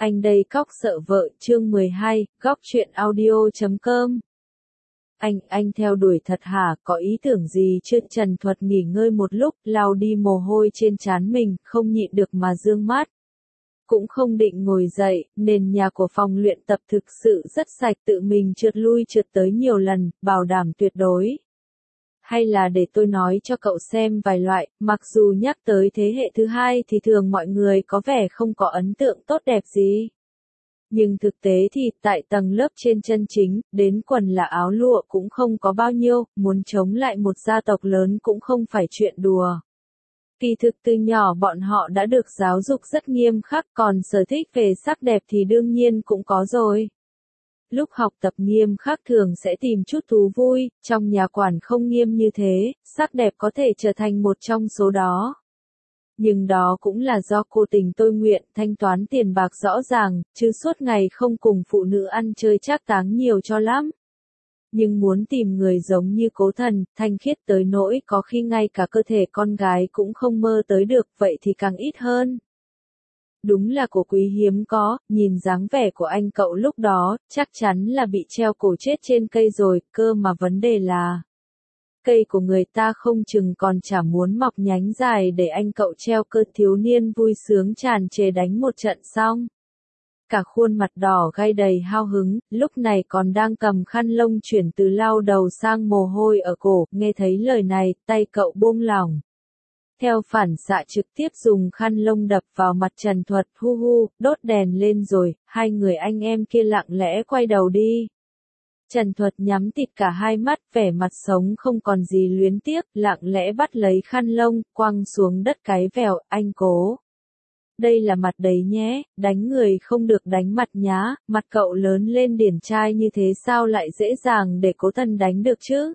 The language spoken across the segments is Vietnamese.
Anh đây cóc sợ vợ chương 12, góc truyện audio.com. Anh theo đuổi thật hả, có ý tưởng gì chưa? Trần Thuật nghỉ ngơi một lúc, lau đi mồ hôi trên trán mình, không nhịn được mà dương mắt. Cũng không định ngồi dậy, nền nhà của phòng luyện tập thực sự rất sạch, tự mình trượt lui trượt tới nhiều lần, bảo đảm tuyệt đối. Hay là để tôi nói cho cậu xem vài loại, mặc dù nhắc tới thế hệ thứ hai thì thường mọi người có vẻ không có ấn tượng tốt đẹp gì. Nhưng thực tế thì tại tầng lớp trên chân chính, đến quần là áo lụa cũng không có bao nhiêu, muốn chống lại một gia tộc lớn cũng không phải chuyện đùa. Kỳ thực từ nhỏ bọn họ đã được giáo dục rất nghiêm khắc, còn sở thích về sắc đẹp thì đương nhiên cũng có rồi. Lúc học tập nghiêm khắc thường sẽ tìm chút thú vui, trong nhà quản không nghiêm như thế, sắc đẹp có thể trở thành một trong số đó. Nhưng đó cũng là do cô tình tôi nguyện, thanh toán tiền bạc rõ ràng, chứ suốt ngày không cùng phụ nữ ăn chơi trác táng nhiều cho lắm. Nhưng muốn tìm người giống như Cố Thần, thanh khiết tới nỗi có khi ngay cả cơ thể con gái cũng không mơ tới được, vậy thì càng ít hơn. Đúng là của quý hiếm có, nhìn dáng vẻ của anh cậu lúc đó, chắc chắn là bị treo cổ chết trên cây rồi, cơ mà vấn đề là cây của người ta không chừng còn chả muốn mọc nhánh dài để anh cậu treo cơ. Thiếu niên vui sướng tràn trề đánh một trận xong. Cả khuôn mặt đỏ gay đầy hao hứng, lúc này còn đang cầm khăn lông chuyển từ lau đầu sang mồ hôi ở cổ, nghe thấy lời này, tay cậu buông lỏng. Theo phản xạ trực tiếp dùng khăn lông đập vào mặt Trần Thuật, hu hu, đốt đèn lên rồi, hai người anh em kia lặng lẽ quay đầu đi. Trần Thuật nhắm tịt cả hai mắt, vẻ mặt sống không còn gì luyến tiếc, lặng lẽ bắt lấy khăn lông, quăng xuống đất cái vèo, anh Cố. Đây là mặt đấy nhé, đánh người không được đánh mặt nhá, mặt cậu lớn lên điển trai như thế sao lại dễ dàng để Cố Thần đánh được chứ?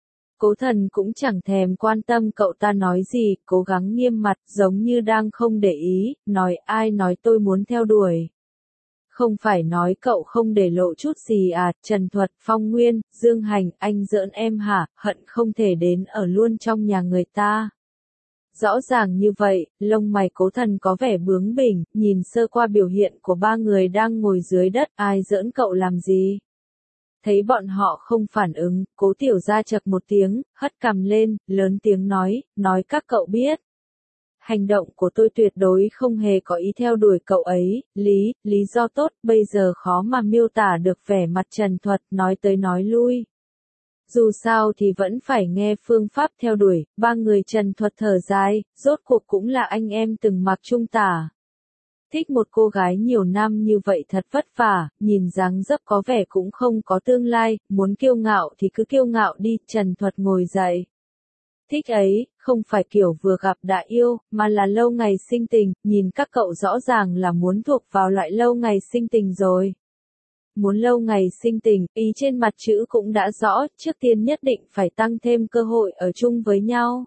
Cố Thần cũng chẳng thèm quan tâm cậu ta nói gì, cố gắng nghiêm mặt, giống như đang không để ý, nói ai nói tôi muốn theo đuổi. Không phải nói cậu không để lộ chút gì à? Trần Thuật, Phong Nguyên, Dương Hành, anh giỡn em hả, hận không thể đến ở luôn trong nhà người ta. Rõ ràng như vậy, lông mày Cố Thần có vẻ bướng bỉnh, nhìn sơ qua biểu hiện của ba người đang ngồi dưới đất, ai giỡn cậu làm gì? Thấy bọn họ không phản ứng, Cố Tiểu Gia chậc một tiếng, hất cằm lên, lớn tiếng nói các cậu biết. Hành động của tôi tuyệt đối không hề có ý theo đuổi cậu ấy, lý do tốt, bây giờ khó mà miêu tả được vẻ mặt Trần Thuật, nói tới nói lui. Dù sao thì vẫn phải nghe phương pháp theo đuổi, ba người Trần Thuật thở dài, rốt cuộc cũng là anh em từng mặc chung tả. Thích một cô gái nhiều năm như vậy thật vất vả, nhìn dáng dấp có vẻ cũng không có tương lai, muốn kiêu ngạo thì cứ kiêu ngạo đi. Trần Thuật ngồi dậy. Thích ấy, không phải kiểu vừa gặp đã yêu, mà là lâu ngày sinh tình, nhìn các cậu rõ ràng là muốn thuộc vào loại lâu ngày sinh tình rồi. Muốn lâu ngày sinh tình, ý trên mặt chữ cũng đã rõ, trước tiên nhất định phải tăng thêm cơ hội ở chung với nhau.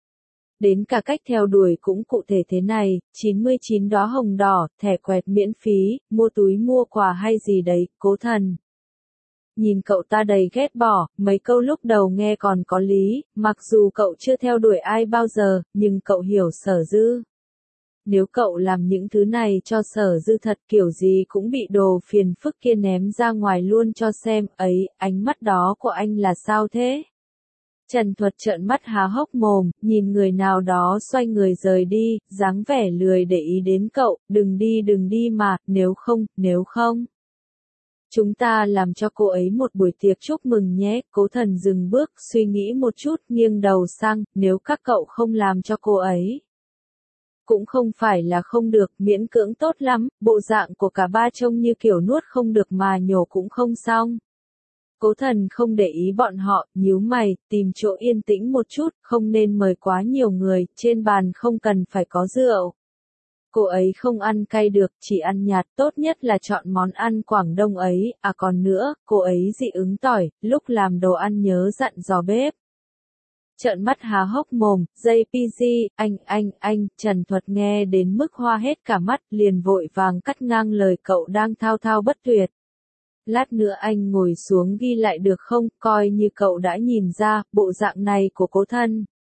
Đến cả cách theo đuổi cũng cụ thể thế này, 99 đóa hồng đỏ, thẻ quẹt miễn phí, mua túi mua quà hay gì đấy, Cố Thần. Nhìn cậu ta đầy ghét bỏ, mấy câu lúc đầu nghe còn có lý, mặc dù cậu chưa theo đuổi ai bao giờ, nhưng cậu hiểu Sở Dư. Nếu cậu làm những thứ này cho Sở Dư thật kiểu gì cũng bị đồ phiền phức kia ném ra ngoài luôn cho xem, ấy, ánh mắt đó của anh là sao thế? Trần Thuật trợn mắt há hốc mồm, nhìn người nào đó xoay người rời đi, dáng vẻ lười để ý đến cậu, đừng đi mà, nếu không. Chúng ta làm cho cô ấy một buổi tiệc chúc mừng nhé. Cố Thần dừng bước, suy nghĩ một chút, nghiêng đầu sang, nếu các cậu không làm cho cô ấy. Cũng không phải là không được, miễn cưỡng tốt lắm, bộ dạng của cả ba trông như kiểu nuốt không được mà nhổ cũng không xong. Cố Thần không để ý bọn họ, nhíu mày, tìm chỗ yên tĩnh một chút, không nên mời quá nhiều người, trên bàn không cần phải có rượu. Cô ấy không ăn cay được, chỉ ăn nhạt, tốt nhất là chọn món ăn Quảng Đông ấy, à còn nữa, cô ấy dị ứng tỏi, lúc làm đồ ăn nhớ dặn dò bếp. Trợn mắt há hốc mồm, JPG, anh, Trần Thuật nghe đến mức hoa hết cả mắt, liền vội vàng cắt ngang lời cậu đang thao thao bất tuyệt. Lát nữa anh ngồi xuống ghi lại được không, coi như cậu đã nhìn ra, bộ dạng này của Cố Thần.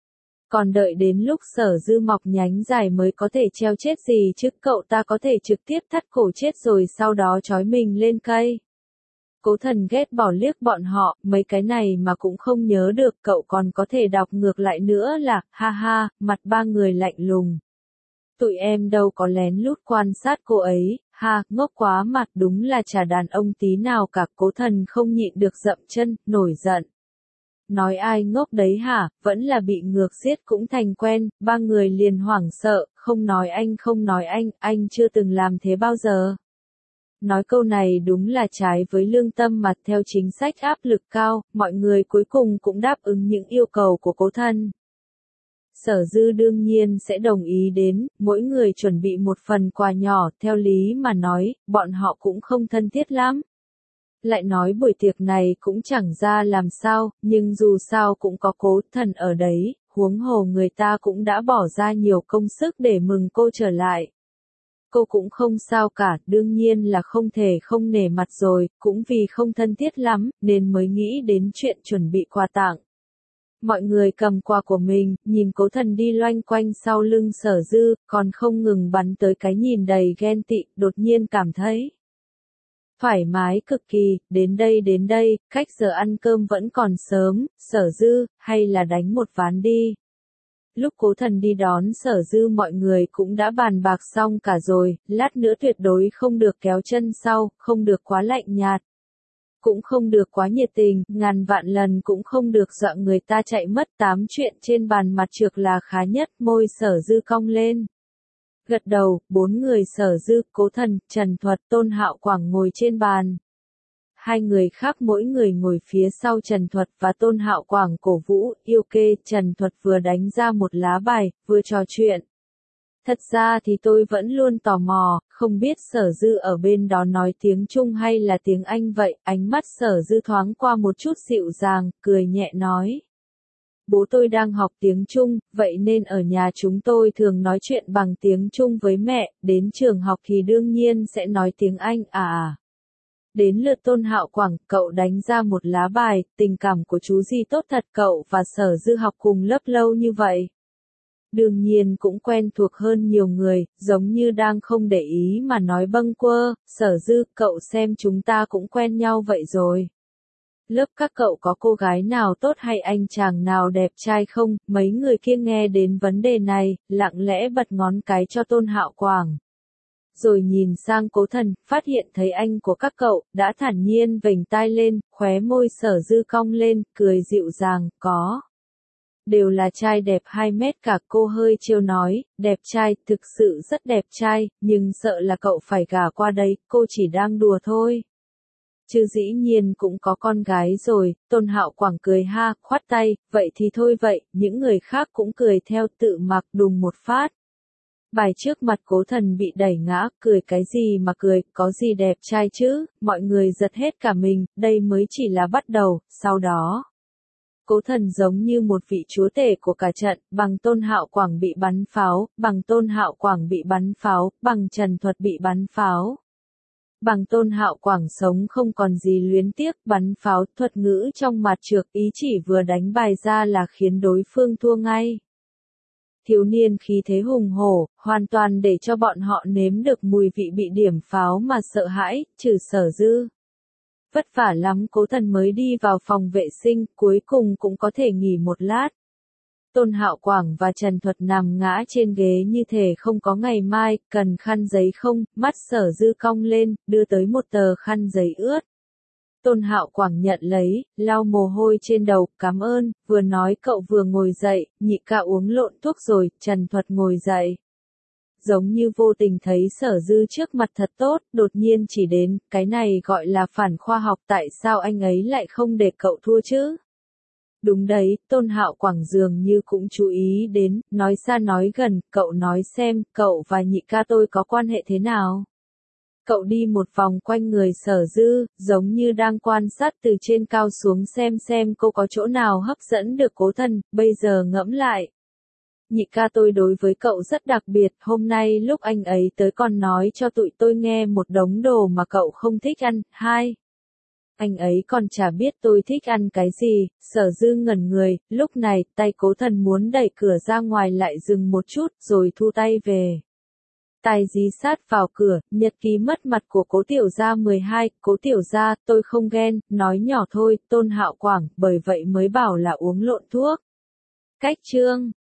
Còn đợi đến lúc Sở Dư mọc nhánh dài mới có thể treo chết gì chứ, cậu ta có thể trực tiếp thắt cổ chết rồi sau đó trói mình lên cây. Cố Thần ghét bỏ liếc bọn họ, mấy cái này mà cũng không nhớ được, cậu còn có thể đọc ngược lại nữa là, ha ha, mặt ba người lạnh lùng. Tụi em đâu có lén lút quan sát cô ấy, ha, ngốc quá, mặt đúng là chả đàn ông tí nào cả. Cố Thần không nhịn được dậm chân, nổi giận. Nói ai ngốc đấy hả, vẫn là bị ngược giết cũng thành quen. Ba người liền hoảng sợ, không nói anh chưa từng làm thế bao giờ. Nói câu này đúng là trái với lương tâm mà theo chính sách áp lực cao, mọi người cuối cùng cũng đáp ứng những yêu cầu của Cố Thần. Sở Dư đương nhiên sẽ đồng ý đến, mỗi người chuẩn bị một phần quà nhỏ, theo lý mà nói, bọn họ cũng không thân thiết lắm. Lại nói buổi tiệc này cũng chẳng ra làm sao, nhưng dù sao cũng có Cố Thần ở đấy, huống hồ người ta cũng đã bỏ ra nhiều công sức để mừng cô trở lại. Cô cũng không sao cả, đương nhiên là không thể không nể mặt rồi, cũng vì không thân thiết lắm, nên mới nghĩ đến chuyện chuẩn bị quà tặng. Mọi người cầm quà của mình, nhìn Cố Thần đi loanh quanh sau lưng Sở Dư, còn không ngừng bắn tới cái nhìn đầy ghen tị, đột nhiên cảm thấy thoải mái cực kỳ. Đến đây, cách giờ ăn cơm vẫn còn sớm, Sở Dư, hay là đánh một ván đi. Lúc Cố Thần đi đón Sở Dư mọi người cũng đã bàn bạc xong cả rồi, lát nữa tuyệt đối không được kéo chân sau, không được quá lạnh nhạt. Cũng không được quá nhiệt tình, ngàn vạn lần cũng không được dọa người ta chạy mất. Tám chuyện trên bàn mặt trược là khá nhất, môi Sở Dư cong lên. Gật đầu, bốn người Sở Dư, Cố Thần, Trần Thuật, Tôn Hạo Quảng ngồi trên bàn. Hai người khác mỗi người ngồi phía sau Trần Thuật và Tôn Hạo Quảng cổ vũ, yêu kê. Trần Thuật vừa đánh ra một lá bài, vừa trò chuyện. Thật ra thì tôi vẫn luôn tò mò, không biết Sở Dư ở bên đó nói tiếng Trung hay là tiếng Anh vậy. Ánh mắt Sở Dư thoáng qua một chút dịu dàng, cười nhẹ nói. Bố tôi đang học tiếng Trung, vậy nên ở nhà chúng tôi thường nói chuyện bằng tiếng Trung với mẹ, đến trường học thì đương nhiên sẽ nói tiếng Anh à. Đến lượt Tôn Hạo Quảng, cậu đánh ra một lá bài, tình cảm của chú gì tốt thật, cậu và Sở Dư học cùng lớp lâu như vậy. Đương nhiên cũng quen thuộc hơn nhiều người, giống như đang không để ý mà nói bâng quơ. Sở Dư, cậu xem chúng ta cũng quen nhau vậy rồi. Lớp các cậu có cô gái nào tốt hay anh chàng nào đẹp trai không? Mấy người kia nghe đến vấn đề này, lặng lẽ bật ngón cái cho Tôn Hạo Quảng. Rồi nhìn sang Cố Thần, phát hiện thấy anh của các cậu, đã thản nhiên vểnh tai lên, khóe môi Sở Dư cong lên, cười dịu dàng, có. Đều là trai đẹp 2 mét cả. Cô hơi trêu nói, đẹp trai, thực sự rất đẹp trai, nhưng sợ là cậu phải gả qua đây, cô chỉ đang đùa thôi. Chứ dĩ nhiên cũng có con gái rồi. Tôn Hạo Quảng cười ha, khoát tay, vậy thì thôi vậy. Những người khác cũng cười theo, tự mặc đùng một phát. Bài trước mặt Cố Thần bị đẩy ngã, cười cái gì mà cười, có gì đẹp trai chứ, mọi người giật hết cả mình, đây mới chỉ là bắt đầu. Sau đó, Cố Thần giống như một vị chúa tể của cả trận, bằng Tôn Hạo Quảng bị bắn pháo, bằng Tôn Hạo Quảng bị bắn pháo, bằng Trần Thuật bị bắn pháo. Bằng Tôn Hạo Quảng sống không còn gì luyến tiếc, bắn pháo. Thuật ngữ trong mặt trược, ý chỉ vừa đánh bài ra là khiến đối phương thua ngay. Thiếu niên khí thế hùng hổ, hoàn toàn để cho bọn họ nếm được mùi vị bị điểm pháo mà sợ hãi, trừ Sở Dư. Vất vả lắm Cố Thần mới đi vào phòng vệ sinh, cuối cùng cũng có thể nghỉ một lát. Tôn Hạo Quảng và Trần Thuật nằm ngã trên ghế như thể không có ngày mai, cần khăn giấy không? Mắt Sở Dư cong lên, đưa tới một tờ khăn giấy ướt. Tôn Hạo Quảng nhận lấy, lau mồ hôi trên đầu, cảm ơn, vừa nói cậu vừa ngồi dậy, nhị ca uống lộn thuốc rồi. Trần Thuật ngồi dậy. Giống như vô tình thấy Sở Dư trước mặt thật tốt, đột nhiên chỉ đến, cái này gọi là phản khoa học, tại sao anh ấy lại không để cậu thua chứ? Đúng đấy, Tôn Hạo Quảng dường như cũng chú ý đến, nói xa nói gần, cậu nói xem, cậu và nhị ca tôi có quan hệ thế nào? Cậu đi một vòng quanh người Sở Dư, giống như đang quan sát từ trên cao xuống xem cô có chỗ nào hấp dẫn được Cố Thần, bây giờ ngẫm lại. Nhị ca tôi đối với cậu rất đặc biệt, hôm nay lúc anh ấy tới còn nói cho tụi tôi nghe một đống đồ mà cậu không thích ăn. 2. Anh ấy còn chả biết tôi thích ăn cái gì, Sở Dư ngẩn người, lúc này, tay Cố Thần muốn đẩy cửa ra ngoài lại dừng một chút, rồi thu tay về. Tai dí sát vào cửa, nhật ký mất mặt của Cố Tiểu Gia 12, Cố Tiểu Gia, tôi không ghen, nói nhỏ thôi, Tôn Hạo Quảng, bởi vậy mới bảo là uống lộn thuốc. Cách chương